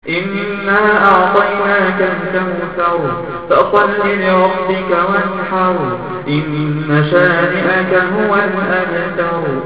إنا أعطيناك الكوثر فصل لربك وانحر إن شانئك هو الأبتر.